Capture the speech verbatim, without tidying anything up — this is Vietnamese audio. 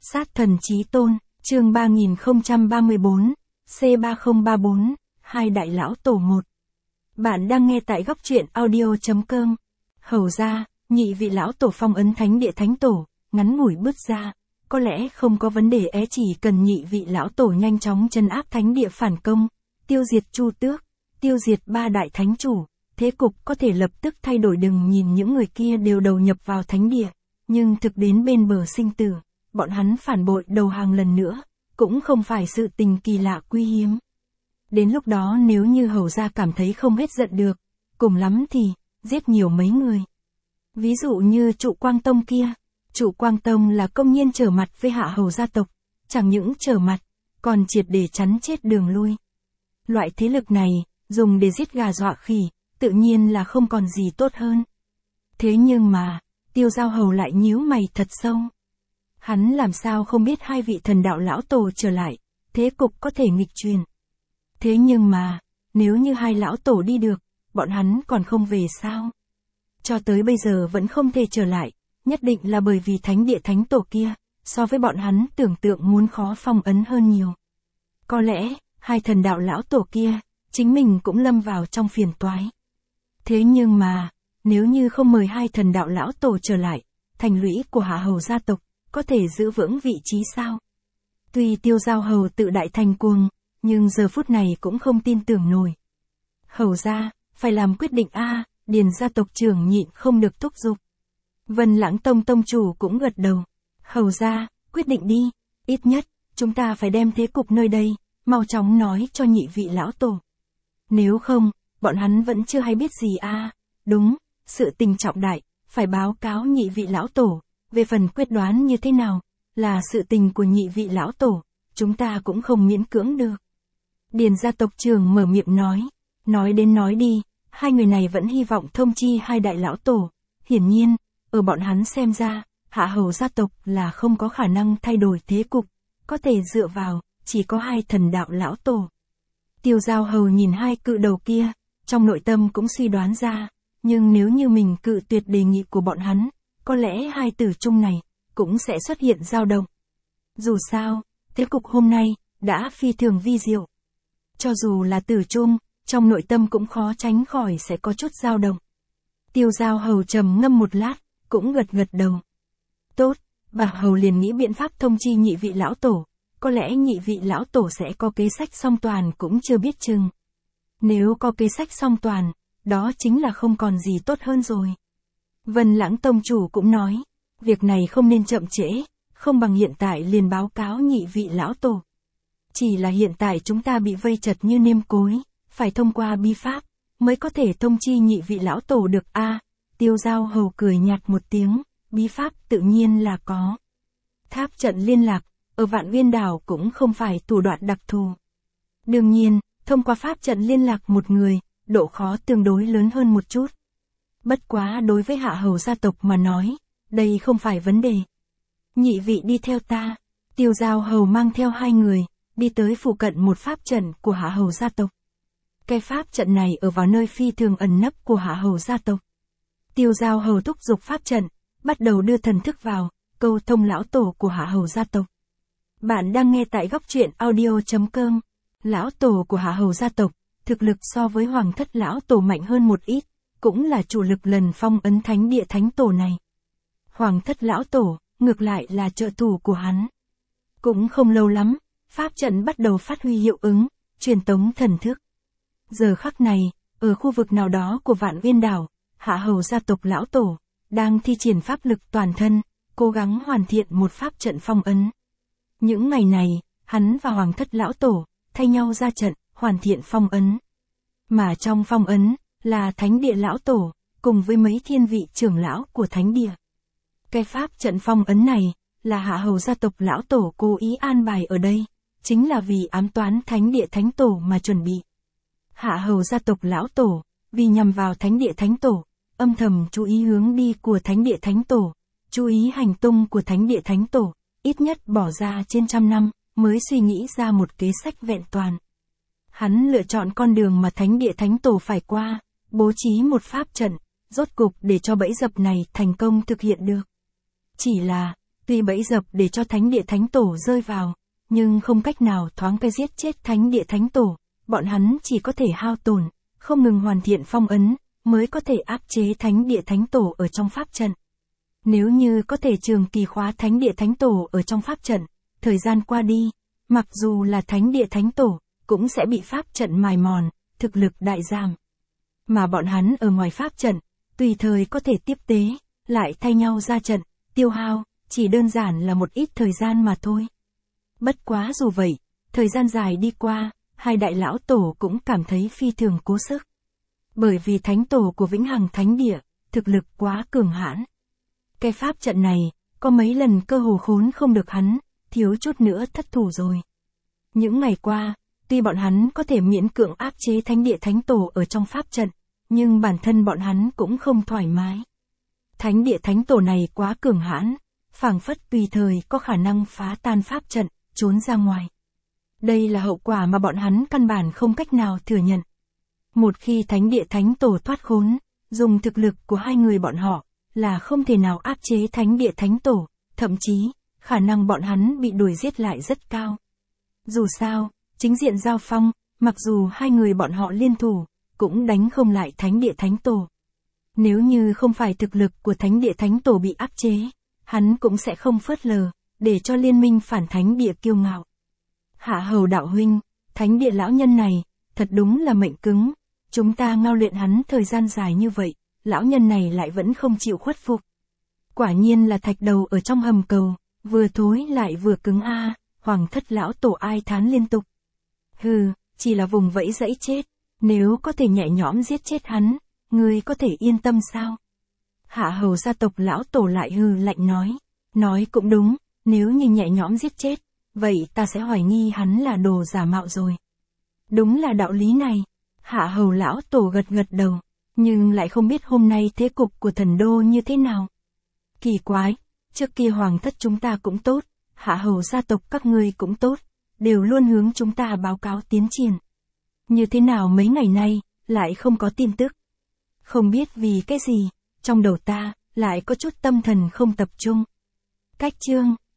Sát thần chí tôn, chương ba nghìn không trăm ba mươi bốn, C ba không ba bốn, hai đại lão tổ một. Bạn đang nghe tại góc truyện audio.com. Hầu ra, nhị vị lão tổ phong ấn thánh địa thánh tổ, ngắn ngủi bước ra. Có lẽ không có vấn đề é chỉ cần nhị vị lão tổ nhanh chóng trấn áp thánh địa phản công, tiêu diệt Chu Tước, tiêu diệt ba đại thánh chủ, thế cục có thể lập tức thay đổi. Đừng nhìn những người kia đều đầu nhập vào thánh địa, nhưng thực đến bên bờ sinh tử, bọn hắn phản bội đầu hàng lần nữa, cũng không phải sự tình kỳ lạ quý hiếm. Đến lúc đó nếu như hầu gia cảm thấy không hết giận được, cùng lắm thì, giết nhiều mấy người. Ví dụ như Trụ Quang Tông kia, Trụ Quang Tông là công nhiên trở mặt với hạ hầu gia tộc, chẳng những trở mặt, còn triệt để chắn chết đường lui. Loại thế lực này, dùng để giết gà dọa khỉ, tự nhiên là không còn gì tốt hơn. Thế nhưng mà, Tiêu Giao Hầu lại nhíu mày thật sâu. Hắn làm sao không biết hai vị thần đạo lão tổ trở lại, thế cục có thể nghịch chuyển. Thế nhưng mà, nếu như hai lão tổ đi được, bọn hắn còn không về sao? Cho tới bây giờ vẫn không thể trở lại, nhất định là bởi vì thánh địa thánh tổ kia, so với bọn hắn tưởng tượng muốn khó phong ấn hơn nhiều. Có lẽ, hai thần đạo lão tổ kia, chính mình cũng lâm vào trong phiền toái. Thế nhưng mà, nếu như không mời hai thần đạo lão tổ trở lại, thành lũy của hạ hầu gia tộc, có thể giữ vững vị trí sao? Tuy Tiêu Giao Hầu tự đại thành cuồng, nhưng giờ phút này cũng không tin tưởng nổi. Hầu gia, phải làm quyết định a, Điền gia tộc trưởng nhịn không được thúc giục. Vân Lãng Tông tông chủ cũng gật đầu. Hầu gia, quyết định đi, ít nhất, chúng ta phải đem thế cục nơi đây, mau chóng nói cho nhị vị lão tổ. Nếu không, bọn hắn vẫn chưa hay biết gì a. Đúng, sự tình trọng đại, phải báo cáo nhị vị lão tổ. Về phần quyết đoán như thế nào, là sự tình của nhị vị lão tổ, chúng ta cũng không miễn cưỡng được. Điền gia tộc trưởng mở miệng nói, nói đến nói đi, hai người này vẫn hy vọng thông chi hai đại lão tổ. Hiển nhiên, ở bọn hắn xem ra, hạ hầu gia tộc là không có khả năng thay đổi thế cục, có thể dựa vào, chỉ có hai thần đạo lão tổ. Tiêu Giao Hầu nhìn hai cự đầu kia, trong nội tâm cũng suy đoán ra, nhưng nếu như mình cự tuyệt đề nghị của bọn hắn, có lẽ hai tử chung này, cũng sẽ xuất hiện dao động. Dù sao, thế cục hôm nay, đã phi thường vi diệu. Cho dù là tử chung, trong nội tâm cũng khó tránh khỏi sẽ có chút dao động. Tiêu Giao Hầu trầm ngâm một lát, cũng gật gật đầu. Tốt, bà Hầu liền nghĩ biện pháp thông chi nhị vị lão tổ, có lẽ nhị vị lão tổ sẽ có kế sách song toàn cũng chưa biết chừng. Nếu có kế sách song toàn, đó chính là không còn gì tốt hơn rồi. Vân Lãng Tông chủ cũng nói, việc này không nên chậm trễ, không bằng hiện tại liền báo cáo nhị vị lão tổ. Chỉ là hiện tại chúng ta bị vây chật như nêm cối, phải thông qua bi pháp, mới có thể thông chi nhị vị lão tổ được a. À, Tiêu Giao Hầu cười nhạt một tiếng, bí pháp tự nhiên là có. Tháp trận liên lạc, ở Vạn Uyên Đảo cũng không phải thủ đoạn đặc thù. Đương nhiên, thông qua pháp trận liên lạc một người, độ khó tương đối lớn hơn một chút. Bất quá đối với hạ hầu gia tộc mà nói, đây không phải vấn đề. Nhị vị đi theo ta, Tiêu Giao Hầu mang theo hai người, đi tới phụ cận một pháp trận của hạ hầu gia tộc. Cái pháp trận này ở vào nơi phi thường ẩn nấp của hạ hầu gia tộc. Tiêu Giao Hầu thúc giục pháp trận, bắt đầu đưa thần thức vào, câu thông lão tổ của hạ hầu gia tộc. Bạn đang nghe tại góc truyện audio.com. Lão tổ của hạ hầu gia tộc, thực lực so với hoàng thất lão tổ mạnh hơn một ít, cũng là chủ lực lần phong ấn thánh địa thánh tổ này. Hoàng thất lão tổ, ngược lại là trợ thủ của hắn. Cũng không lâu lắm, pháp trận bắt đầu phát huy hiệu ứng, truyền tống thần thức. Giờ khắc này, ở khu vực nào đó của Vạn Uyên Đảo, hạ hầu gia tộc lão tổ, đang thi triển pháp lực toàn thân, cố gắng hoàn thiện một pháp trận phong ấn. Những ngày này, hắn và hoàng thất lão tổ, thay nhau ra trận, hoàn thiện phong ấn. Mà trong phong ấn, là thánh địa lão tổ, cùng với mấy thiên vị trưởng lão của thánh địa. Cái pháp trận phong ấn này, là hạ hầu gia tộc lão tổ cố ý an bài ở đây, chính là vì ám toán thánh địa thánh tổ mà chuẩn bị. Hạ hầu gia tộc lão tổ, vì nhằm vào thánh địa thánh tổ, âm thầm chú ý hướng đi của thánh địa thánh tổ, chú ý hành tung của thánh địa thánh tổ, ít nhất bỏ ra trên trăm năm, mới suy nghĩ ra một kế sách vẹn toàn. Hắn lựa chọn con đường mà thánh địa thánh tổ phải qua, bố trí một pháp trận, rốt cục để cho bẫy dập này thành công thực hiện được. Chỉ là, Tuy bẫy dập để cho thánh địa thánh tổ rơi vào, nhưng không cách nào thoáng cái giết chết thánh địa thánh tổ, bọn hắn chỉ có thể hao tổn, không ngừng hoàn thiện phong ấn, mới có thể áp chế thánh địa thánh tổ ở trong pháp trận. Nếu như có thể trường kỳ khóa thánh địa thánh tổ ở trong pháp trận, thời gian qua đi, mặc dù là thánh địa thánh tổ, cũng sẽ bị pháp trận mài mòn, thực lực đại giảm. Mà bọn hắn ở ngoài pháp trận, tùy thời có thể tiếp tế, lại thay nhau ra trận, tiêu hao, chỉ đơn giản là một ít thời gian mà thôi. Bất quá dù vậy, thời gian dài đi qua, hai đại lão tổ cũng cảm thấy phi thường cố sức. Bởi vì thánh tổ của Vĩnh Hằng Thánh Địa, thực lực quá cường hãn. Cái pháp trận này, có mấy lần cơ hồ khốn không được hắn, thiếu chút nữa thất thủ rồi. Những ngày qua, tuy bọn hắn có thể miễn cưỡng áp chế thánh địa thánh tổ ở trong pháp trận, nhưng bản thân bọn hắn cũng không thoải mái. Thánh địa thánh tổ này quá cường hãn, phảng phất tùy thời có khả năng phá tan pháp trận, trốn ra ngoài. Đây là hậu quả mà bọn hắn căn bản không cách nào thừa nhận. Một khi thánh địa thánh tổ thoát khốn, dùng thực lực của hai người bọn họ, là không thể nào áp chế thánh địa thánh tổ, thậm chí, khả năng bọn hắn bị đuổi giết lại rất cao. Dù sao, chính diện giao phong, mặc dù hai người bọn họ liên thủ, cũng đánh không lại thánh địa thánh tổ. Nếu như không phải thực lực của thánh địa thánh tổ bị áp chế, hắn cũng sẽ không phớt lờ, để cho liên minh phản thánh địa kiêu ngạo. Hạ hầu đạo huynh, thánh địa lão nhân này, thật đúng là mệnh cứng, chúng ta ngao luyện hắn thời gian dài như vậy, lão nhân này lại vẫn không chịu khuất phục. Quả nhiên là thạch đầu ở trong hầm cầu, vừa thối lại vừa cứng a. Hoàng thất lão tổ ai thán liên tục. Hừ, chỉ là vùng vẫy dẫy chết, nếu có thể nhẹ nhõm giết chết hắn, ngươi có thể yên tâm sao? Hạ hầu gia tộc lão tổ lại hừ lạnh nói, nói cũng đúng, nếu như nhẹ nhõm giết chết, vậy ta sẽ hoài nghi hắn là đồ giả mạo rồi. Đúng là đạo lý này, hạ hầu lão tổ gật gật đầu, nhưng lại không biết hôm nay thế cục của thần đô như thế nào. Kỳ quái, trước kia hoàng thất chúng ta cũng tốt, hạ hầu gia tộc các ngươi cũng tốt, đều luôn hướng chúng ta báo cáo tiến triển. Như thế nào mấy ngày nay, lại không có tin tức. Không biết vì cái gì, trong đầu ta, lại có chút tâm thần không tập trung. Cách chương